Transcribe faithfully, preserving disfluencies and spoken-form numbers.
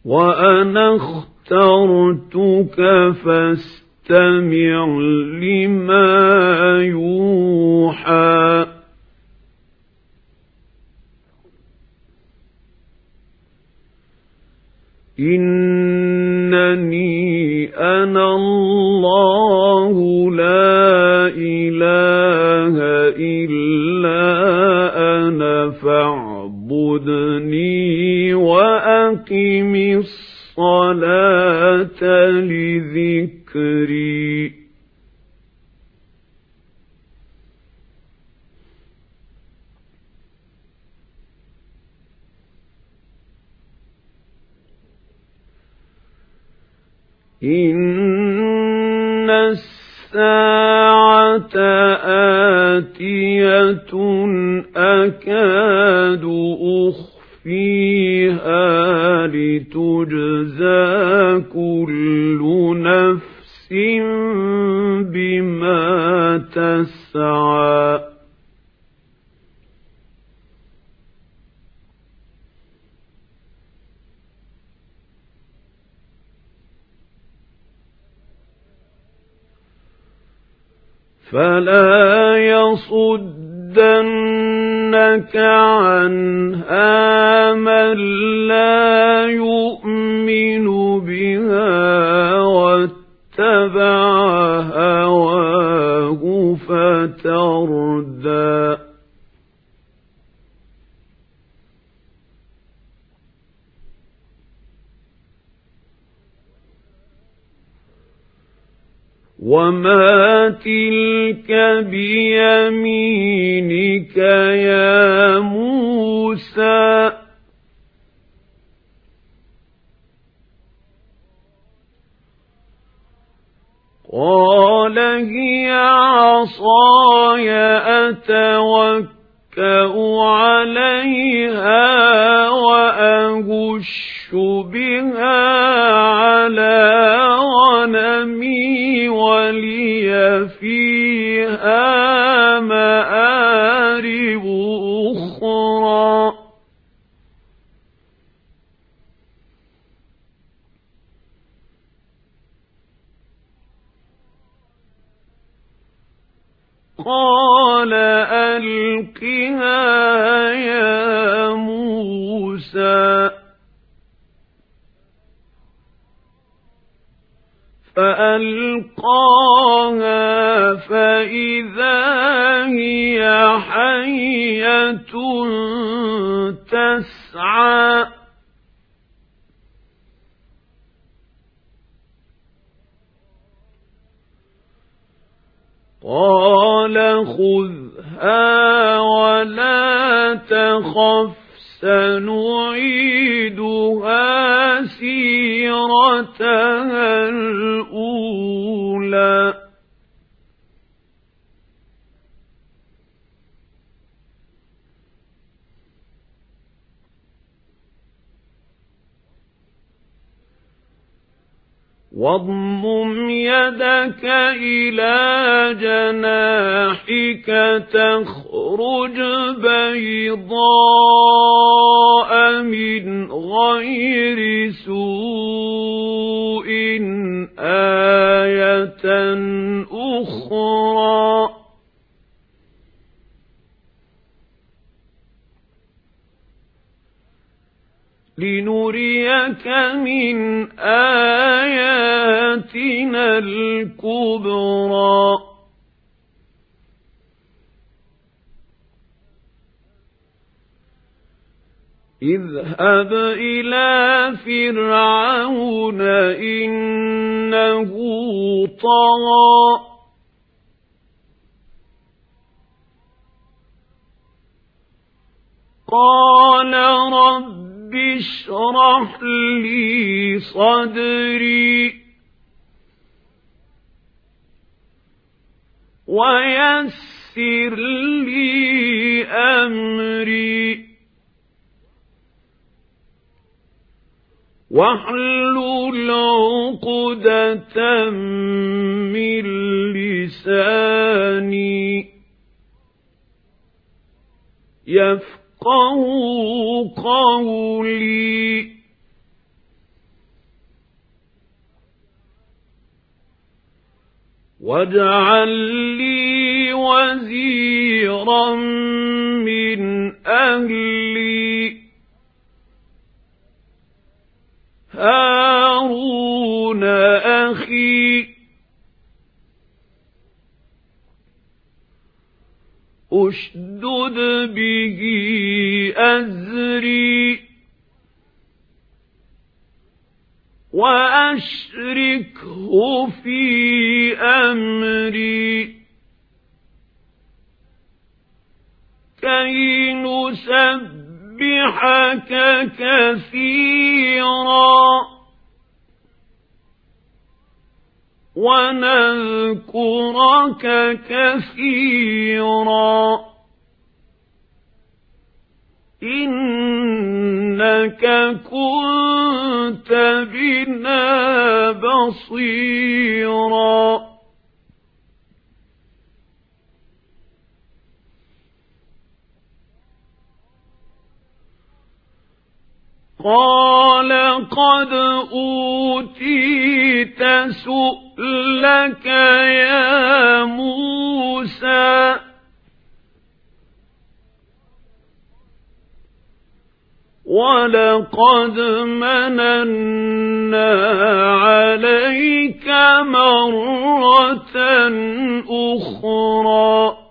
وأنا اخترتك فاستمع لما يوحى إنني أنا الله لا إله إلا أنا فاعبدني وأقم الصلاة لذكري إن الساعة آتية أكاد أخفيها لتجزى كل نفس بما تسعى فلا يصدنك عنها من لا يؤمن بها واتبع هواه فتردى وما تلك بيمينك يا موسى قال هي عصاي أتوكأ عليها وأهش بها على غنمي ولي فيها مآرب أخرى قال ألقها يا موسى فألقاها فإذا هي حية تسعى قال خذها ولا تخف سنعيدها سيرتها الأولى واضمم يدك إلى جناحك تخرج بيضاء من غير سوء آية أخرى لنريك من آياتنا الكبرى اذهب إلى فرعون إنه طغى قال رب اشرح لي صدري ويسر لي أمري واحلل عقدة من لساني يفقهوا قولي واجعل لي وزيرا من أهلي هارون أخي أشدد به أزري وأشركه في أمري كي نسبحك كثيرا ونذكرك كثيرا إنك كنت بنا بصيرا قال قد أوتيت سؤلك يا موسى ولقد مننا عليك مرة أخرى